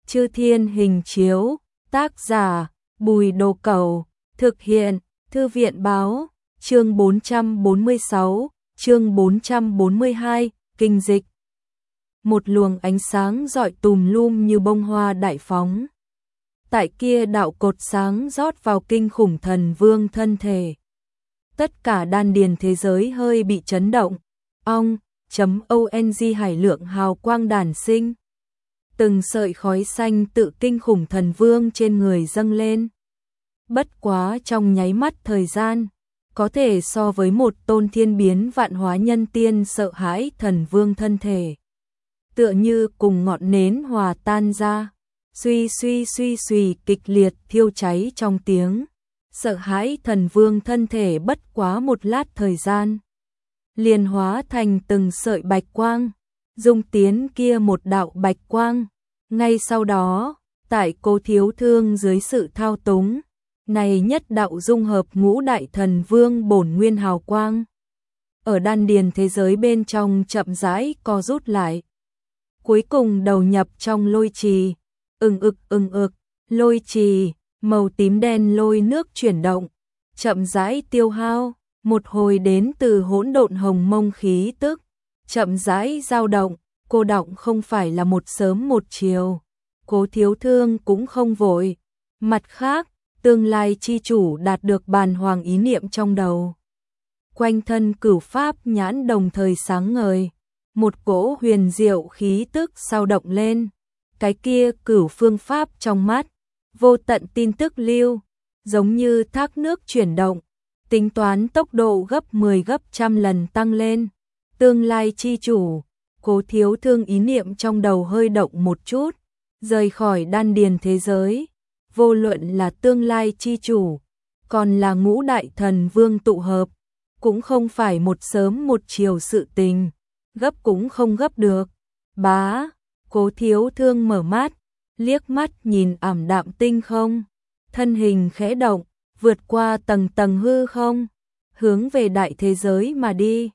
Chư Thiên Hình Chiếu, tác giả, Bùi Đồ Cẩu, thực hiện, Thư viện Báo, chương 446, chương 442, kinh dịch. Một luồng ánh sáng rọi tùm lum như bông hoa đại phóng. Tại kia đạo cột sáng rót vào kinh khủng thần vương thân thể. Tất cả đan điền thế giới hơi bị chấn động. Ong, .ong hải lượng hào quang đản sinh. Từng sợi khói xanh tự kinh khủng thần vương trên người dâng lên. Bất quá trong nháy mắt thời gian, có thể so với một tôn thiên biến vạn hóa nhân tiên sợ hãi thần vương thân thể. Tựa như cùng ngọn nến hòa tan ra, suy suy kịch liệt thiêu cháy trong tiếng. Sợ hãi thần vương thân thể bất quá một lát thời gian. Liền hóa thành từng sợi bạch quang, dung tiến kia một đạo bạch quang. Ngay sau đó, tại Cố Thiếu Thương dưới sự thao túng, này nhất đạo dung hợp ngũ đại thần vương bổn nguyên hào quang. Ở đan điền thế giới bên trong chậm rãi co rút lại. Cuối cùng đầu nhập trong lôi trì, ừng ực, lôi trì, màu tím đen lôi nước chuyển động, chậm rãi tiêu hao, một hồi đến từ hỗn độn hồng mông khí tức, chậm rãi dao động, cô động không phải là một sớm một chiều. Cố Thiếu Thương cũng không vội. Mặt khác, tương lai chi chủ đạt được bàn hoàng ý niệm trong đầu. Quanh thân cửu pháp nhãn đồng thời sáng ngời, một cỗ huyền diệu khí tức sao động lên. Cái kia cửu phương pháp trong mắt, vô tận tin tức lưu, giống như thác nước chuyển động, tính toán tốc độ gấp 10 gấp trăm lần tăng lên. Tương lai chi chủ, Cố Thiếu Thương ý niệm trong đầu hơi động một chút, rời khỏi đan điền thế giới. Vô luận là tương lai chi chủ, còn là ngũ đại thần vương tụ hợp, cũng không phải một sớm một chiều sự tình, gấp cũng không gấp được. Bá, Cố Thiếu Thương mở mắt, liếc mắt nhìn ảm đạm tinh không, thân hình khẽ động, vượt qua tầng tầng hư không, hướng về đại thế giới mà đi.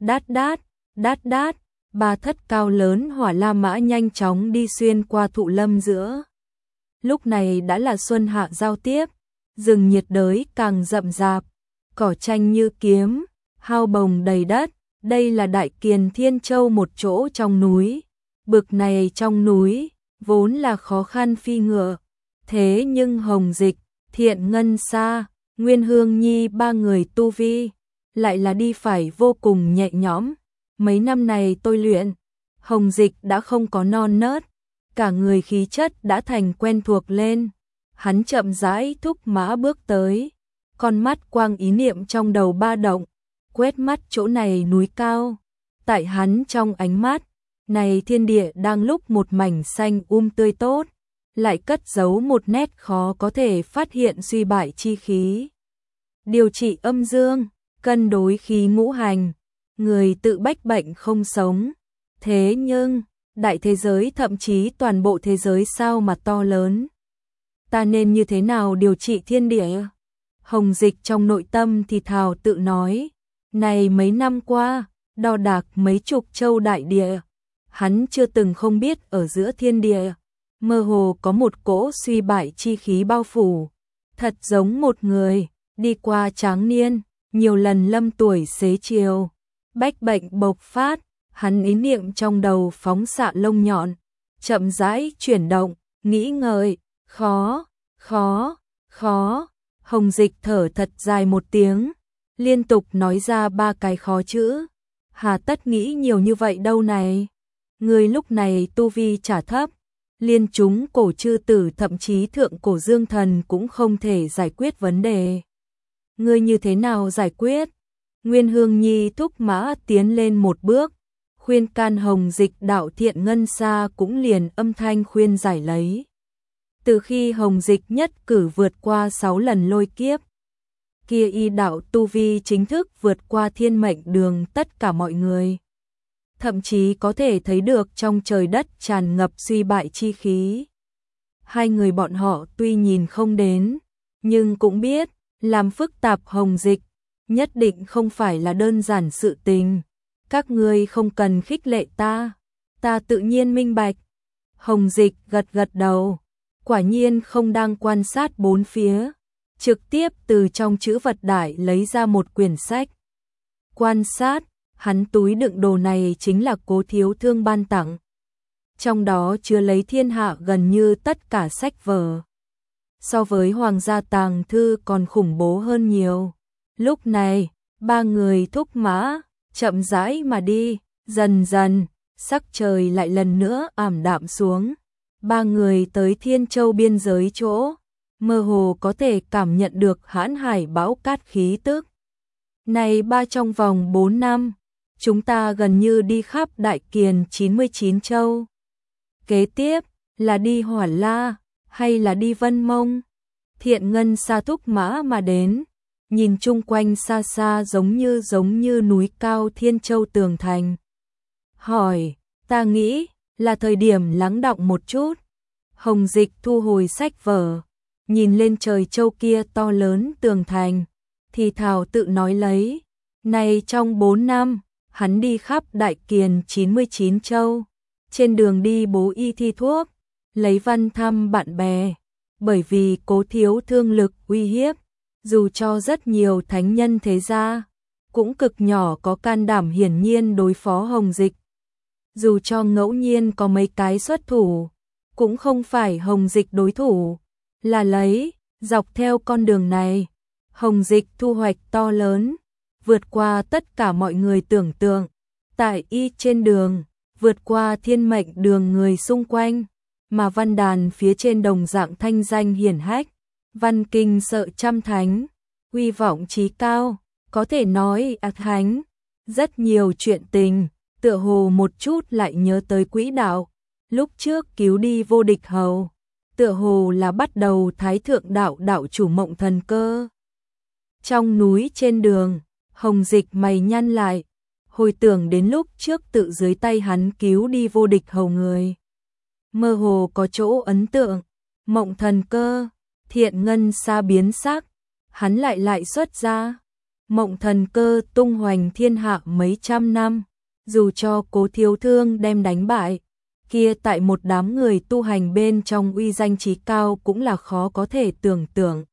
Đát đát, ba thất cao lớn hỏa la mã nhanh chóng đi xuyên qua thụ lâm giữa. Lúc này đã là xuân hạ giao tiếp, rừng nhiệt đới càng rậm rạp, cỏ tranh như kiếm, hao bồng đầy đất. Đây là Đại Kiền Thiên Châu một chỗ trong núi. Bực này trong núi, vốn là khó khăn phi ngựa. Thế nhưng Hồng Dịch, Thiện Ngân Sa, Nguyên Hương Nhi ba người tu vi, lại là đi phải vô cùng nhẹ nhõm. Mấy năm này tôi luyện, Hồng Dịch đã không có non nớt, cả người khí chất đã thành quen thuộc lên. Hắn chậm rãi thúc mã bước tới, con mắt quang ý niệm trong đầu ba động, quét mắt chỗ này núi cao. Tại hắn trong ánh mắt, này thiên địa đang lúc một mảnh xanh tươi tốt, lại cất giấu một nét khó có thể phát hiện suy bại chi khí. Điều trị âm dương, cân đối khí ngũ hành, người tự bách bệnh không sống. Thế nhưng, đại thế giới thậm chí toàn bộ thế giới sao mà to lớn. Ta nên như thế nào điều trị thiên địa? Hồng Dịch trong nội tâm thì thào tự nói. Này mấy năm qua, đo đạc mấy chục châu đại địa, hắn chưa từng không biết ở giữa thiên địa, mơ hồ có một cỗ suy bại chi khí bao phủ. Thật giống một người, đi qua tráng niên, nhiều lần lâm tuổi xế chiều. Bách bệnh bộc phát, hắn ý niệm trong đầu phóng xạ lông nhọn, chậm rãi chuyển động, nghĩ ngợi, khó. Hồng Dịch thở thật dài một tiếng, liên tục nói ra ba cái khó chữ. Hà tất nghĩ nhiều như vậy đâu này. Người lúc này tu vi trả thấp, liên chúng cổ chư tử thậm chí thượng cổ dương thần cũng không thể giải quyết vấn đề. Ngươi như thế nào giải quyết? Nguyên Hương Nhi thúc mã tiến lên một bước, khuyên can Hồng Dịch đạo Thiện Ngân Sa cũng liền âm thanh khuyên giải lấy. Từ khi Hồng Dịch nhất cử vượt qua 6 lần lôi kiếp, kia y đạo tu vi chính thức vượt qua thiên mệnh đường tất cả mọi người. Thậm chí có thể thấy được trong trời đất tràn ngập suy bại chi khí. Hai người bọn họ tuy nhìn không đến, nhưng cũng biết, làm phức tạp Hồng Dịch, nhất định không phải là đơn giản sự tình. Các ngươi không cần khích lệ ta tự nhiên minh bạch. Hồng Dịch gật gật đầu, quả nhiên không đang quan sát bốn phía, trực tiếp từ trong trữ vật đại lấy ra một quyển sách. Quan sát, hắn túi đựng đồ này chính là Cố Thiếu Thương ban tặng. Trong đó chứa lấy thiên hạ gần như tất cả sách vở. So với hoàng gia tàng thư còn khủng bố hơn nhiều. Lúc này, ba người thúc mã, chậm rãi mà đi, dần dần, sắc trời lại lần nữa ảm đạm xuống. Ba người tới Thiên Châu biên giới chỗ, mơ hồ có thể cảm nhận được hãn hải bão cát khí tức. Này ba, trong vòng 4 năm, chúng ta gần như đi khắp Đại Kiền 99 châu. Kế tiếp, là đi Hỏa La, hay là đi Vân Mông? Thiện Ngân Sa thúc mã mà đến, nhìn chung quanh xa xa giống như núi cao Thiên Châu tường thành. Hỏi, ta nghĩ là thời điểm lắng đọng một chút. Hồng Dịch thu hồi sách vở, nhìn lên trời châu kia to lớn tường thành, thì thào tự nói lấy, này trong 4 năm, hắn đi khắp Đại Kiền 99 châu, trên đường đi bố y thi thuốc, lấy văn thăm bạn bè, bởi vì Cố Thiếu Thương lực uy hiếp, dù cho rất nhiều thánh nhân thế gia, cũng cực nhỏ có can đảm hiển nhiên đối phó Hồng Dịch. Dù cho ngẫu nhiên có mấy cái xuất thủ, cũng không phải Hồng Dịch đối thủ, là lấy, dọc theo con đường này, Hồng Dịch thu hoạch to lớn, vượt qua tất cả mọi người tưởng tượng, tại y trên đường, vượt qua thiên mệnh đường người xung quanh, mà văn đàn phía trên đồng dạng thanh danh hiển hách, văn kinh sợ trăm thánh, uy vọng chí cao, có thể nói thánh, rất nhiều chuyện tình, tựa hồ một chút lại nhớ tới quỹ đạo, lúc trước cứu đi Vô Địch Hầu, tựa hồ là bắt đầu Thái Thượng đạo đạo chủ Mộng Thần Cơ. Trong núi trên đường, Hồng Dịch mày nhăn lại, hồi tưởng đến lúc trước tự dưới tay hắn cứu đi Vô Địch Hầu người. Mơ hồ có chỗ ấn tượng, Mộng Thần Cơ, Thiện Ngân Sa biến sắc, hắn lại xuất ra. Mộng Thần Cơ tung hoành thiên hạ mấy trăm năm, dù cho Cố Thiếu Thương đem đánh bại, kia tại một đám người tu hành bên trong uy danh chí cao cũng là khó có thể tưởng tượng.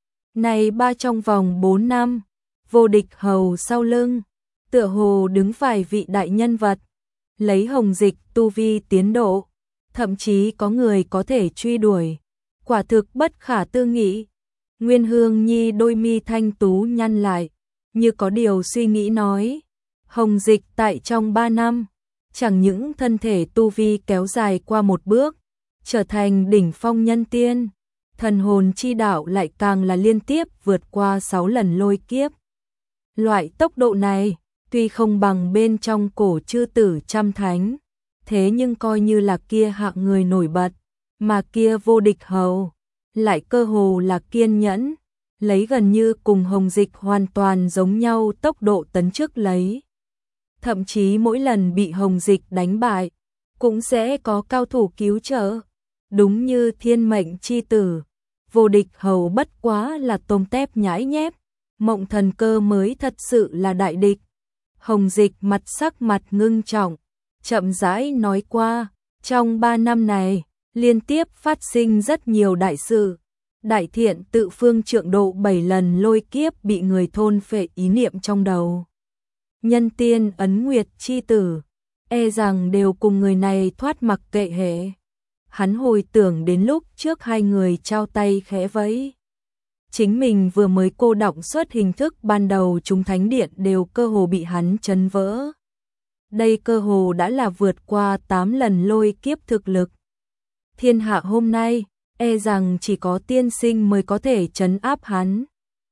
Này ba, trong vòng 4 năm, Vô Địch Hầu sau lưng, tựa hồ đứng vài vị đại nhân vật, lấy Hồng Dịch tu vi tiến độ, thậm chí có người có thể truy đuổi, quả thực bất khả tư nghị. Nguyên Hương Nhi đôi mi thanh tú nhăn lại, như có điều suy nghĩ nói, Hồng Dịch tại trong 3 năm, chẳng những thân thể tu vi kéo dài qua một bước, trở thành đỉnh phong nhân tiên, thần hồn chi đạo lại càng là liên tiếp vượt qua 6 lần lôi kiếp. Loại tốc độ này, tuy không bằng bên trong cổ chư tử trăm thánh, thế nhưng coi như là kia hạng người nổi bật, mà kia Vô Địch Hầu, lại cơ hồ là kiên nhẫn, lấy gần như cùng Hồng Dịch hoàn toàn giống nhau tốc độ tấn trước lấy. Thậm chí mỗi lần bị Hồng Dịch đánh bại, cũng sẽ có cao thủ cứu trợ. Đúng như thiên mệnh chi tử, Vô Địch Hầu bất quá là tôm tép nhãi nhép, Mộng Thần Cơ mới thật sự là đại địch. Hồng Dịch sắc mặt ngưng trọng, chậm rãi nói qua, trong 3 năm này, liên tiếp phát sinh rất nhiều đại sự. Đại Thiện tự phương trượng độ 7 lần lôi kiếp bị người thôn phệ ý niệm trong đầu. Nhân tiên ấn nguyệt chi tử, e rằng đều cùng người này thoát mặc kệ hệ. Hắn hồi tưởng đến lúc trước hai người trao tay khẽ vẫy. Chính mình vừa mới cô đọng xuất hình thức ban đầu chúng thánh điện đều cơ hồ bị hắn chấn vỡ. Đây cơ hồ đã là vượt qua 8 lần lôi kiếp thực lực. Thiên hạ hôm nay, e rằng chỉ có tiên sinh mới có thể trấn áp hắn.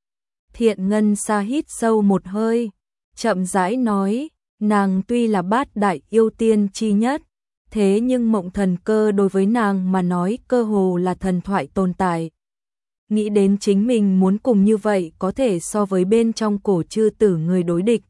Thiện Ngân Sa hít sâu một hơi, chậm rãi nói, nàng tuy là bát đại yêu tiên chi nhất, thế nhưng Mộng Thần Cơ đối với nàng mà nói cơ hồ là thần thoại tồn tại. Nghĩ đến chính mình muốn cùng như vậy có thể so với bên trong cổ chư tử người đối địch.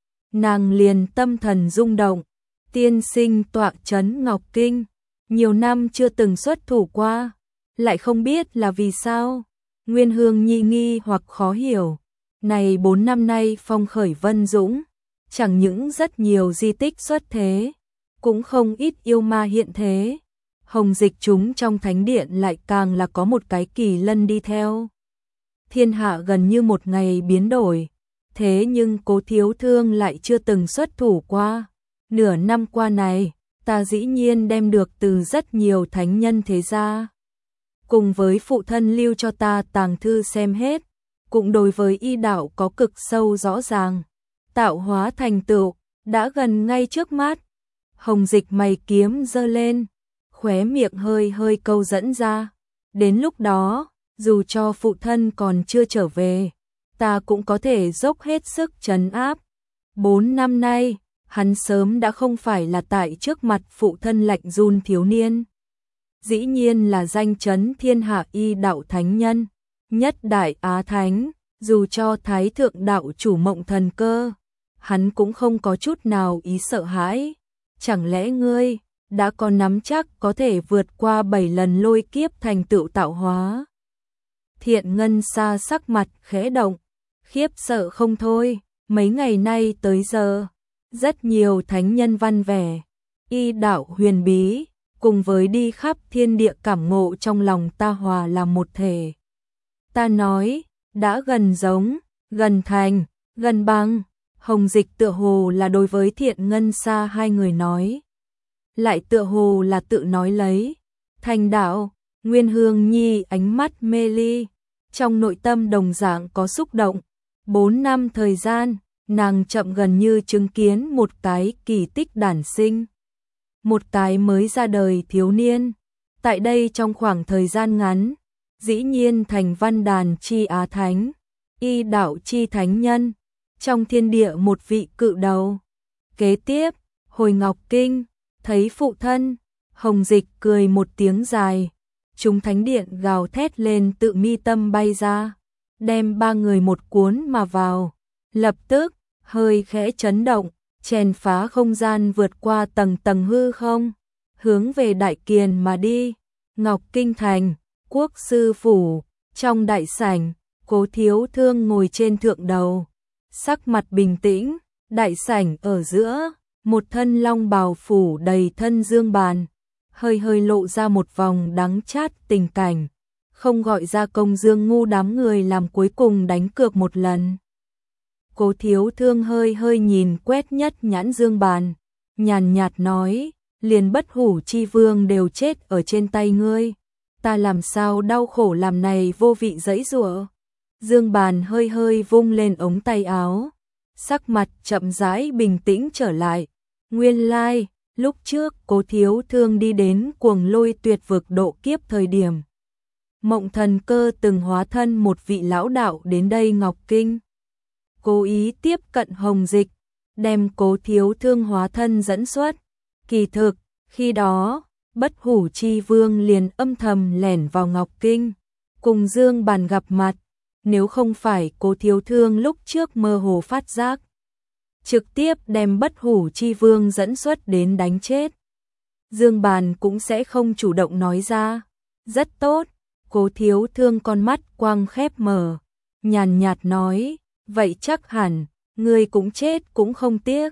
Nàng liền tâm thần rung động, tiên sinh tọa trấn Ngọc Kinh, nhiều năm chưa từng xuất thủ qua, lại không biết là vì sao. Nguyên Hương Nhi nghi hoặc khó hiểu, này 4 năm nay phong khởi vân dũng, chẳng những rất nhiều di tích xuất thế, cũng không ít yêu ma hiện thế. Hồng Dịch chúng trong thánh điện lại càng là có một cái kỳ lân đi theo. Thiên hạ gần như một ngày biến đổi, thế nhưng Cố Thiếu Thương lại chưa từng xuất thủ qua. Nửa năm qua này, ta dĩ nhiên đem được từ rất nhiều thánh nhân thế gia. Cùng với phụ thân lưu cho ta tàng thư xem hết, cũng đối với y đạo có cực sâu rõ ràng. Tạo hóa thành tựu, đã gần ngay trước mắt. Hồng Dịch mày kiếm giơ lên, khóe miệng hơi hơi câu dẫn ra. Đến lúc đó, dù cho phụ thân còn chưa trở về, ta cũng có thể dốc hết sức trấn áp. 4 năm nay, hắn sớm đã không phải là tại trước mặt phụ thân lạnh run thiếu niên. Dĩ nhiên là danh chấn thiên hạ y đạo thánh nhân, nhất đại á thánh, dù cho thái thượng đạo chủ Mộng Thần Cơ, hắn cũng không có chút nào ý sợ hãi. Chẳng lẽ ngươi đã có nắm chắc có thể vượt qua 7 lần lôi kiếp thành tựu tạo hóa? Thiện Ngân Sa sắc mặt khẽ động, khiếp sợ không thôi. Mấy ngày nay tới giờ, rất nhiều thánh nhân văn vẻ, y đạo huyền bí, cùng với đi khắp thiên địa cảm ngộ trong lòng ta hòa làm một thể. Ta nói, đã gần giống, gần thành, gần bằng. Hồng Dịch tựa hồ là đối với Thiện Ngân Sa hai người nói, lại tựa hồ là tự nói lấy. Thành đạo, Nguyên Hương Nhi ánh mắt mê ly, trong nội tâm đồng dạng có xúc động. 4 năm thời gian, nàng chậm gần như chứng kiến một cái kỳ tích đản sinh. Một cái mới ra đời thiếu niên. Tại đây trong khoảng thời gian ngắn, dĩ nhiên thành văn đàn chi á thánh, y đạo chi thánh nhân, trong thiên địa một vị cự đầu. Kế tiếp, hồi Ngọc Kinh, thấy phụ thân, Hồng Dịch cười một tiếng dài, chúng thánh điện gào thét lên tự mi tâm bay ra, đem 3 người một cuốn mà vào. Lập tức, hơi khẽ chấn động, chèn phá không gian vượt qua tầng tầng hư không, hướng về Đại Kiền mà đi. Ngọc Kinh thành, quốc sư phủ, trong đại sảnh, Cố Thiếu Thương ngồi trên thượng đầu, sắc mặt bình tĩnh. Đại sảnh ở giữa, một thân long bào phủ đầy thân Dương Bàn, hơi hơi lộ ra một vòng đắng chát tình cảnh, không gọi ra Công Dương ngu đám người làm cuối cùng đánh cược một lần. Cố Thiếu Thương hơi hơi nhìn quét nhất nhãn Dương Bàn, nhàn nhạt nói, liền Bất Hủ Chi Vương đều chết ở trên tay ngươi, ta làm sao đau khổ làm này vô vị giãy giụa. Dương Bàn hơi hơi vung lên ống tay áo, sắc mặt chậm rãi bình tĩnh trở lại. Nguyên lai, lúc trước Cố Thiếu Thương đi đến Cuồng Lôi Tuyệt Vực độ kiếp thời điểm, Mộng Thần Cơ từng hóa thân một vị lão đạo đến đây Ngọc Kinh, cố ý tiếp cận Hồng Dịch, đem Cố Thiếu Thương hóa thân dẫn xuất. Kỳ thực, khi đó, Bất Hủ Chi Vương liền âm thầm lẻn vào Ngọc Kinh, cùng Dương Bàn gặp mặt. Nếu không phải Cố Thiếu Thương lúc trước mơ hồ phát giác, trực tiếp đem Bất Hủ Chi Vương dẫn xuất đến đánh chết, Dương Bàn cũng sẽ không chủ động nói ra. Rất tốt. Cố Thiếu Thương con mắt quang khép mở, nhàn nhạt nói, vậy chắc hẳn, ngươi cũng chết cũng không tiếc.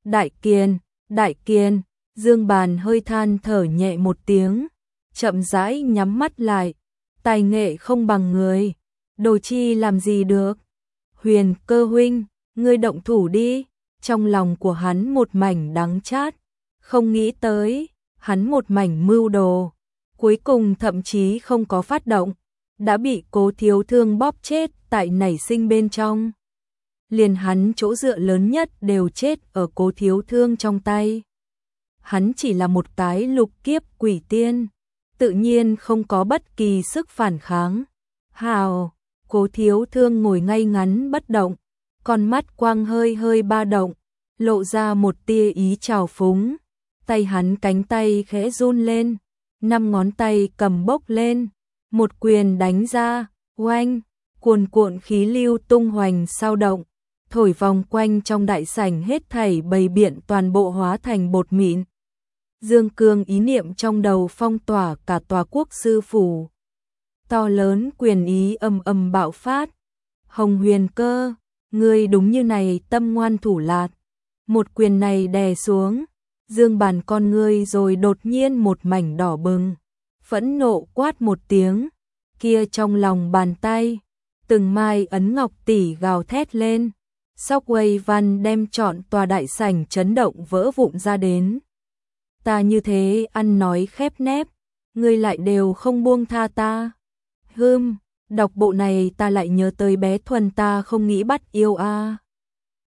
Đại Kiền, Dương Bàn hơi than thở nhẹ một tiếng, chậm rãi nhắm mắt lại, tài nghệ không bằng người, đồ chi làm gì được. Huyền Cơ huynh, ngươi động thủ đi. Trong lòng của hắn một mảnh đắng chát, không nghĩ tới, hắn một mảnh mưu đồ, cuối cùng thậm chí không có phát động, đã bị Cố Thiếu Thương bóp chết tại nảy sinh bên trong. Liền hắn chỗ dựa lớn nhất đều chết ở Cố Thiếu Thương trong tay. Hắn chỉ là một cái lục kiếp quỷ tiên, tự nhiên không có bất kỳ sức phản kháng. Hào, Cố Thiếu Thương ngồi ngay ngắn bất động, con mắt quang hơi hơi ba động, lộ ra một tia ý trào phúng. Tay hắn cánh tay khẽ run lên, 5 ngón tay cầm bốc lên, một quyền đánh ra, oanh, cuồn cuộn khí lưu tung hoành sao động, thổi vòng quanh trong đại sảnh hết thảy bầy biện toàn bộ hóa thành bột mịn. Dương Cương ý niệm trong đầu phong tỏa cả tòa quốc sư phủ. To lớn quyền ý âm âm bạo phát. Hồng Huyền Cơ, ngươi đúng như này tâm ngoan thủ lạt. Một quyền này đè xuống, Dương Bàn con ngươi rồi đột nhiên một mảnh đỏ bừng, phẫn nộ quát một tiếng, kia trong lòng bàn tay, từng mai ấn ngọc tỷ gào thét lên, Shockwave Văn đem trọn tòa đại sảnh chấn động vỡ vụn ra đến. Ta như thế ăn nói khép nép, ngươi lại đều không buông tha ta. Đọc bộ này ta lại nhớ tới bé Thuần ta không nghĩ bắt yêu a.